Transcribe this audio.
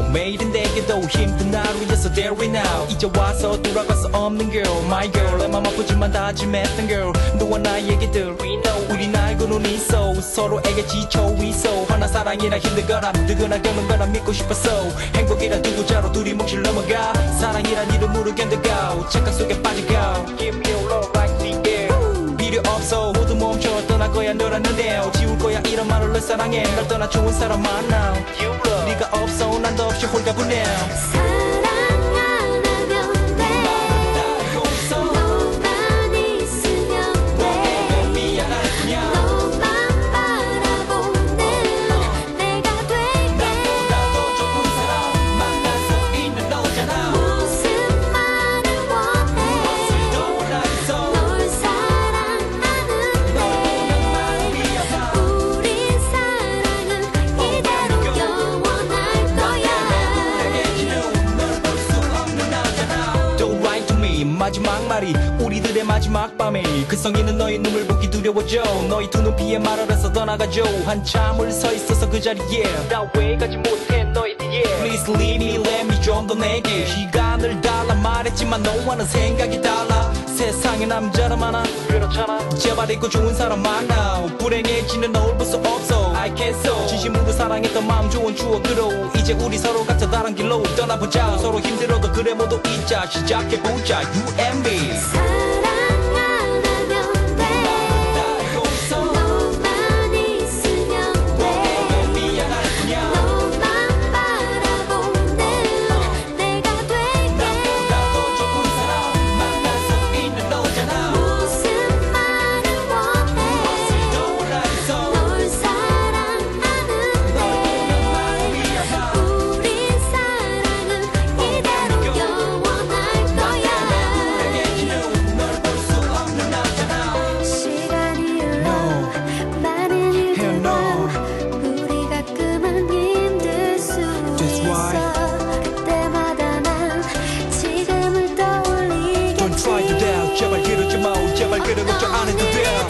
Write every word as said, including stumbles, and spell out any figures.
매일은 내게도 힘든 하루였어 there we now 이제 와서 돌아갈 수 없는 girl my girl 내 맘 아프지만 다짐했던 girl 너와 나의 얘기들 we know 우린 알고는 있어 서로에게 지쳐 있어 하나 사랑이라 힘든 거라 누구나 겪는 거라 믿고 싶었어 행복이란 두 글자로 둘이 몫을 넘어가 사랑이란 이름으로 견뎌가 착각 속에 빠져가 Give me your love like the air 필요 없어 모두 멈춰 떠날 거야 너라는데 지울 거야 이런 말을 널 사랑해 널 떠나 좋은 사람 만나 네가 없어 난 더 없이 홀가분해 마지막 말이 우리들의 마지막 밤에 그 성인은 너의 눈물 보기 두려워져 너의 두 눈피에 말을 해서 떠나가죠 한참을 서 있어서 그 자리에 나 왜 가지 못해 너의 뒤에 Please leave me let me 좀 더 내게 시간을 달라 말했지만 너와는 생각이 달라 세상에 남자라 많아 그렇잖아 제발 있고 좋은 사람 만나 불행해지는 널 볼 수 없어 I can't so 진심으로 사랑했던 마음 좋은 추억으로 이제 우리 서로 각자 다른 길로 떠나보자 서로 힘들어도 그래 모두 잊자 시작해보자 You and me 제발 그러지 마 제발 그러고 저 안 해도 돼